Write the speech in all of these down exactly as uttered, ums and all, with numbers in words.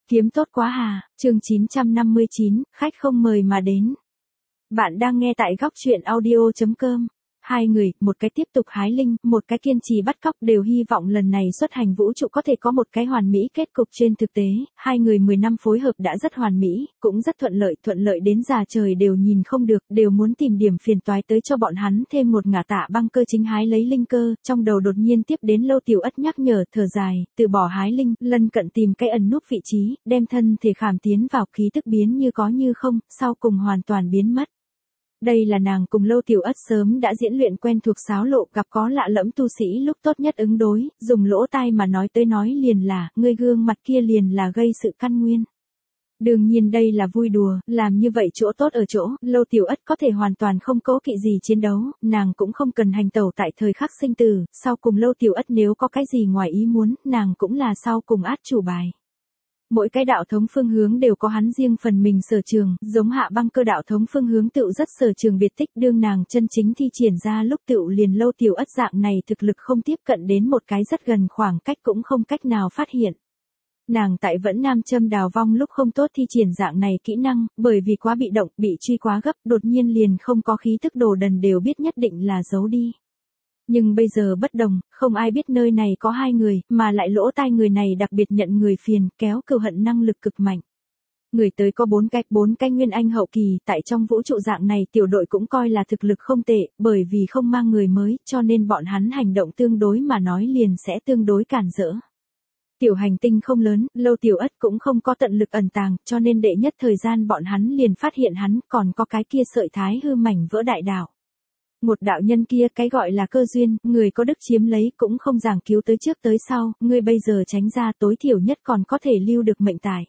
Kiếm tốt quá hà, chương chín trăm năm mươi chín, khách không mời mà đến. Bạn đang nghe tại góc truyện audio chấm com. Hai người, một cái tiếp tục hái linh, một cái kiên trì bắt cóc đều hy vọng lần này xuất hành vũ trụ có thể có một cái hoàn mỹ kết cục. Trên thực tế, hai người mười năm phối hợp đã rất hoàn mỹ, cũng rất thuận lợi, thuận lợi đến già trời đều nhìn không được, đều muốn tìm điểm phiền toái tới cho bọn hắn thêm một ngả tạ băng cơ chính hái lấy linh cơ, trong đầu đột nhiên tiếp đến Lâu Tiểu Ất nhắc nhở, thở dài, từ bỏ hái linh, lân cận tìm cái ẩn núp vị trí, đem thân thể khảm tiến vào, khí tức biến như có như không, sau cùng hoàn toàn biến mất. Đây là nàng cùng Lâu Tiểu Ất sớm đã diễn luyện quen thuộc xáo lộ, gặp có lạ lẫm tu sĩ lúc tốt nhất ứng đối, dùng lỗ tai mà nói tới nói liền là, ngươi gương mặt kia liền là gây sự căn nguyên. Đương nhiên đây là vui đùa, làm như vậy chỗ tốt ở chỗ, Lâu Tiểu Ất có thể hoàn toàn không cố kỵ gì chiến đấu, nàng cũng không cần hành tẩu tại thời khắc sinh tử, sau cùng Lâu Tiểu Ất nếu có cái gì ngoài ý muốn, nàng cũng là sau cùng át chủ bài. Mỗi cái đạo thống phương hướng đều có hắn riêng phần mình sở trường, giống Hạ Băng Cơ đạo thống phương hướng tựu rất sở trường biệt tích, đương nàng chân chính thi triển ra lúc tựu liền Lâu Tiểu Ất dạng này thực lực không tiếp cận đến một cái rất gần khoảng cách cũng không cách nào phát hiện. Nàng tại Vẫn Nam Châm đào vong lúc không tốt thi triển dạng này kỹ năng, bởi vì quá bị động, bị truy quá gấp, đột nhiên liền không có khí tức, đồ đần đều biết nhất định là giấu đi. Nhưng bây giờ bất đồng, không ai biết nơi này có hai người, mà lại lỗ tai người này đặc biệt nhận người phiền, kéo cừu hận năng lực cực mạnh. Người tới có bốn cái, bốn cái nguyên anh hậu kỳ, tại trong vũ trụ dạng này tiểu đội cũng coi là thực lực không tệ, bởi vì không mang người mới, cho nên bọn hắn hành động tương đối mà nói liền sẽ tương đối cản rỡ. Tiểu hành tinh không lớn, Lâu Tiểu Ất cũng không có tận lực ẩn tàng, cho nên đệ nhất thời gian bọn hắn liền phát hiện hắn, còn có cái kia sợi thái hư mảnh vỡ đại đạo. Một đạo nhân kia cái gọi là cơ duyên, người có đức chiếm lấy cũng không giảng cứu tới trước tới sau, ngươi bây giờ tránh ra tối thiểu nhất còn có thể lưu được mệnh tài.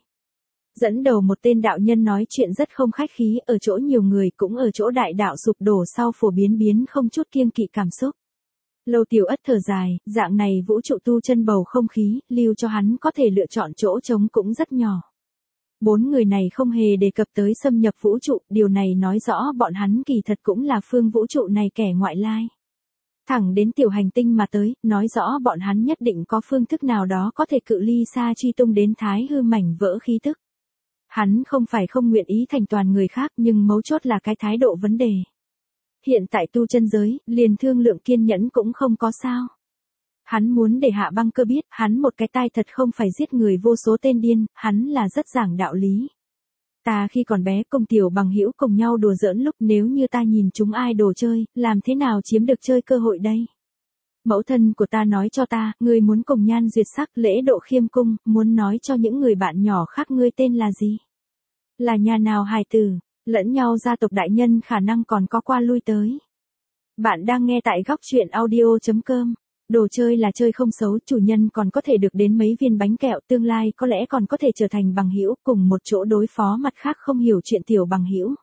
Dẫn đầu một tên đạo nhân nói chuyện rất không khách khí, ở chỗ nhiều người cũng ở chỗ đại đạo sụp đổ sau phổ biến biến không chút kiêng kỵ cảm xúc. Lâu Tiểu Ất thở dài, dạng này vũ trụ tu chân bầu không khí, lưu cho hắn có thể lựa chọn chỗ trống cũng rất nhỏ. Bốn người này không hề đề cập tới xâm nhập vũ trụ, điều này nói rõ bọn hắn kỳ thật cũng là phương vũ trụ này kẻ ngoại lai. Thẳng đến tiểu hành tinh mà tới, nói rõ bọn hắn nhất định có phương thức nào đó có thể cự ly xa truy tung đến thái hư mảnh vỡ khí tức. Hắn không phải không nguyện ý thành toàn người khác, nhưng mấu chốt là cái thái độ vấn đề. Hiện tại tu chân giới, liền thương lượng kiên nhẫn cũng không có sao. Hắn muốn để Hạ Băng Cơ biết, hắn một cái tai thật không phải giết người vô số tên điên, hắn là rất giảng đạo lý. Ta khi còn bé cùng tiểu bằng hữu cùng nhau đùa giỡn lúc, nếu như ta nhìn chúng ai đồ chơi, làm thế nào chiếm được chơi cơ hội đây? Mẫu thân của ta nói cho ta, ngươi muốn cùng nhan duyệt sắc, lễ độ khiêm cung, muốn nói cho những người bạn nhỏ khác ngươi tên là gì? Là nhà nào hài tử, lẫn nhau gia tộc đại nhân khả năng còn có qua lui tới. Bạn đang nghe tại góc truyện audio chấm com. Đồ chơi là chơi không xấu, chủ nhân còn có thể được đến mấy viên bánh kẹo, tương lai có lẽ còn có thể trở thành bằng hữu, cùng một chỗ đối phó mặt khác không hiểu chuyện tiểu bằng hữu.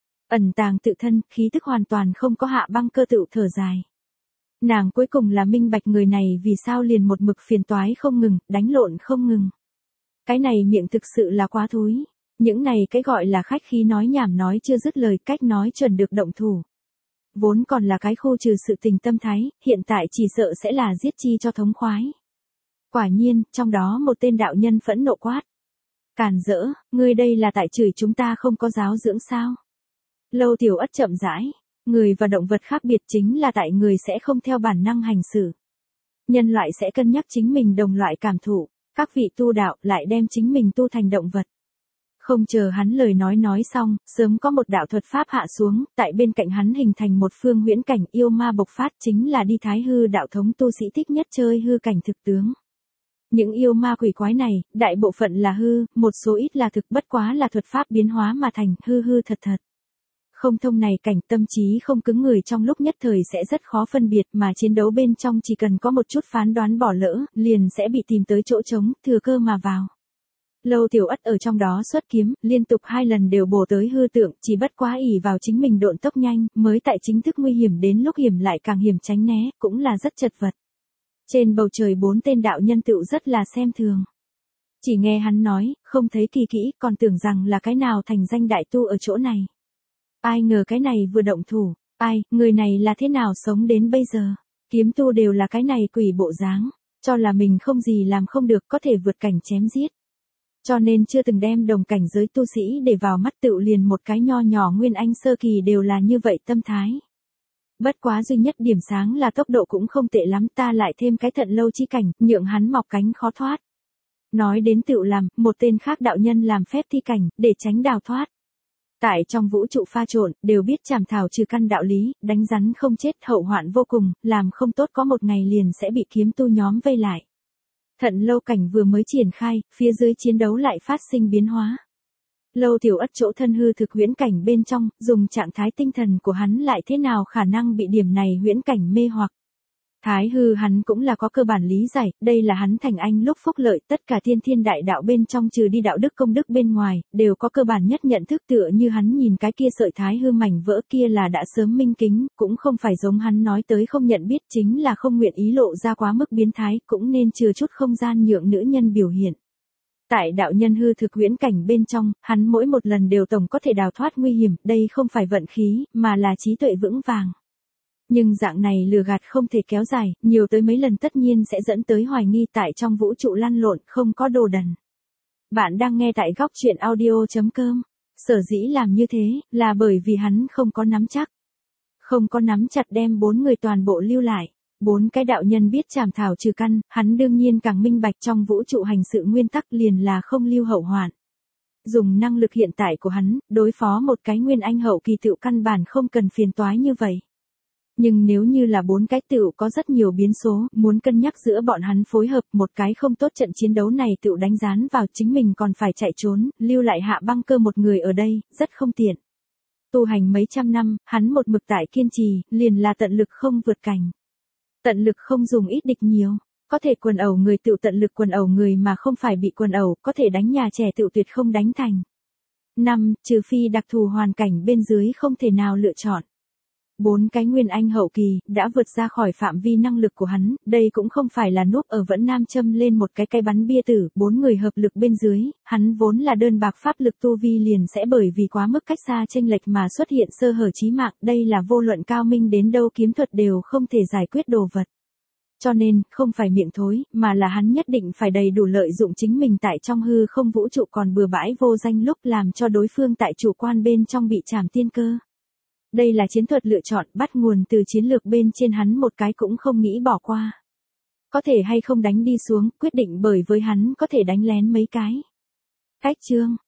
Ẩn tàng tự thân, khí thức hoàn toàn không có. Hạ Băng Cơ tự thở dài. Nàng cuối cùng là minh bạch người này vì sao liền một mực phiền toái không ngừng, đánh lộn không ngừng. Cái này miệng thực sự là quá thối. Những này cái gọi là khách khí nói nhảm nói chưa dứt lời, cách nói chuẩn được động thủ. Vốn còn là cái khu trừ sự tình tâm thái, hiện tại chỉ sợ sẽ là giết chi cho thống khoái. Quả nhiên, trong đó một tên đạo nhân phẫn nộ quát. Cản rỡ, ngươi đây là tại chửi chúng ta không có giáo dưỡng sao? Lâu Tiểu Ất chậm rãi, người và động vật khác biệt chính là tại người sẽ không theo bản năng hành xử. Nhân loại sẽ cân nhắc chính mình đồng loại cảm thụ, các vị tu đạo lại đem chính mình tu thành động vật. Không chờ hắn lời nói nói xong, sớm có một đạo thuật pháp hạ xuống, tại bên cạnh hắn hình thành một phương huyễn cảnh yêu ma bộc phát, chính là đi thái hư đạo thống tu sĩ thích nhất chơi hư cảnh thực tướng. Những yêu ma quỷ quái này, đại bộ phận là hư, một số ít là thực, bất quá là thuật pháp biến hóa mà thành, hư hư thật thật. Không thông này cảnh, tâm trí không cứng người trong lúc nhất thời sẽ rất khó phân biệt, mà chiến đấu bên trong chỉ cần có một chút phán đoán bỏ lỡ, liền sẽ bị tìm tới chỗ trống, thừa cơ mà vào. Lâu Tiểu Ất ở trong đó xuất kiếm, liên tục hai lần đều bổ tới hư tượng, chỉ bất quá ỷ vào chính mình độn tốc nhanh, mới tại chính thức nguy hiểm đến lúc hiểm lại càng hiểm tránh né, cũng là rất chật vật. Trên bầu trời bốn tên đạo nhân tựu rất là xem thường. Chỉ nghe hắn nói, không thấy kỳ kỹ, còn tưởng rằng là cái nào thành danh đại tu ở chỗ này. Ai ngờ cái này vừa động thủ, ai, người này là thế nào sống đến bây giờ? Kiếm tu đều là cái này quỷ bộ dáng, cho là mình không gì làm không được, có thể vượt cảnh chém giết. Cho nên chưa từng đem đồng cảnh giới tu sĩ để vào mắt, tựu liền một cái nho nhỏ Nguyên Anh sơ kỳ đều là như vậy tâm thái. Bất quá duy nhất điểm sáng là tốc độ cũng không tệ lắm, ta lại thêm cái thận lâu chi cảnh, nhượng hắn mọc cánh khó thoát. Nói đến tựu làm, một tên khác đạo nhân làm phép thi cảnh, để tránh đào thoát. Tại trong vũ trụ pha trộn, đều biết chảm thảo trừ căn đạo lý, đánh rắn không chết hậu hoạn vô cùng, làm không tốt có một ngày liền sẽ bị kiếm tu nhóm vây lại. Thận lâu cảnh vừa mới triển khai, phía dưới chiến đấu lại phát sinh biến hóa. Lâu Tiểu Ất chỗ thân hư thực huyễn cảnh bên trong, dùng trạng thái tinh thần của hắn lại thế nào khả năng bị điểm này huyễn cảnh mê hoặc. Thái hư hắn cũng là có cơ bản lý giải, đây là hắn thành anh lúc phúc lợi, tất cả thiên thiên đại đạo bên trong trừ đi đạo đức công đức bên ngoài, đều có cơ bản nhất nhận thức, tựa như hắn nhìn cái kia sợi thái hư mảnh vỡ kia là đã sớm minh kính, cũng không phải giống hắn nói tới không nhận biết, chính là không nguyện ý lộ ra quá mức biến thái, cũng nên chừa chút không gian nhượng nữ nhân biểu hiện. Tại đạo nhân hư thực huyễn cảnh bên trong, hắn mỗi một lần đều tổng có thể đào thoát nguy hiểm, đây không phải vận khí, mà là trí tuệ vững vàng. Nhưng dạng này lừa gạt không thể kéo dài, nhiều tới mấy lần tất nhiên sẽ dẫn tới hoài nghi, tại trong vũ trụ lăn lộn, không có đồ đần. Bạn đang nghe tại góc truyện audio chấm com. Sở dĩ làm như thế, là bởi vì hắn không có nắm chắc. Không có nắm chặt đem bốn người toàn bộ lưu lại. Bốn cái đạo nhân biết chảm thảo trừ căn, hắn đương nhiên càng minh bạch trong vũ trụ hành sự nguyên tắc liền là không lưu hậu hoạn. Dùng năng lực hiện tại của hắn, đối phó một cái Nguyên Anh hậu kỳ tựu căn bản không cần phiền toái như vậy. Nhưng nếu như là bốn cái tựu có rất nhiều biến số, muốn cân nhắc giữa bọn hắn phối hợp, một cái không tốt trận chiến đấu này tựu đánh gián vào, chính mình còn phải chạy trốn, lưu lại Hạ Băng Cơ một người ở đây, rất không tiện. Tu hành mấy trăm năm, hắn một mực tại kiên trì, liền là tận lực không vượt cảnh. Tận lực không dùng ít địch nhiều, có thể quần ẩu người tựu tận lực quần ẩu người mà không phải bị quần ẩu, có thể đánh nhà trẻ tựu tuyệt không đánh thành. năm. Trừ phi đặc thù hoàn cảnh bên dưới không thể nào lựa chọn. Bốn cái Nguyên Anh hậu kỳ, đã vượt ra khỏi phạm vi năng lực của hắn, đây cũng không phải là núp ở vẫn nam châm lên một cái cây bắn bia tử, bốn người hợp lực bên dưới, hắn vốn là đơn bạc pháp lực tu vi liền sẽ bởi vì quá mức cách xa chênh lệch mà xuất hiện sơ hở chí mạng, đây là vô luận cao minh đến đâu kiếm thuật đều không thể giải quyết đồ vật. Cho nên, không phải miệng thối, mà là hắn nhất định phải đầy đủ lợi dụng chính mình tại trong hư không vũ trụ còn bừa bãi vô danh lúc làm cho đối phương tại chủ quan bên trong bị trảm tiên cơ. Đây là chiến thuật lựa chọn, bắt nguồn từ chiến lược bên trên, hắn một cái cũng không nghĩ bỏ qua. Có thể hay không đánh đi xuống, quyết định bởi với hắn có thể đánh lén mấy cái. Cách chương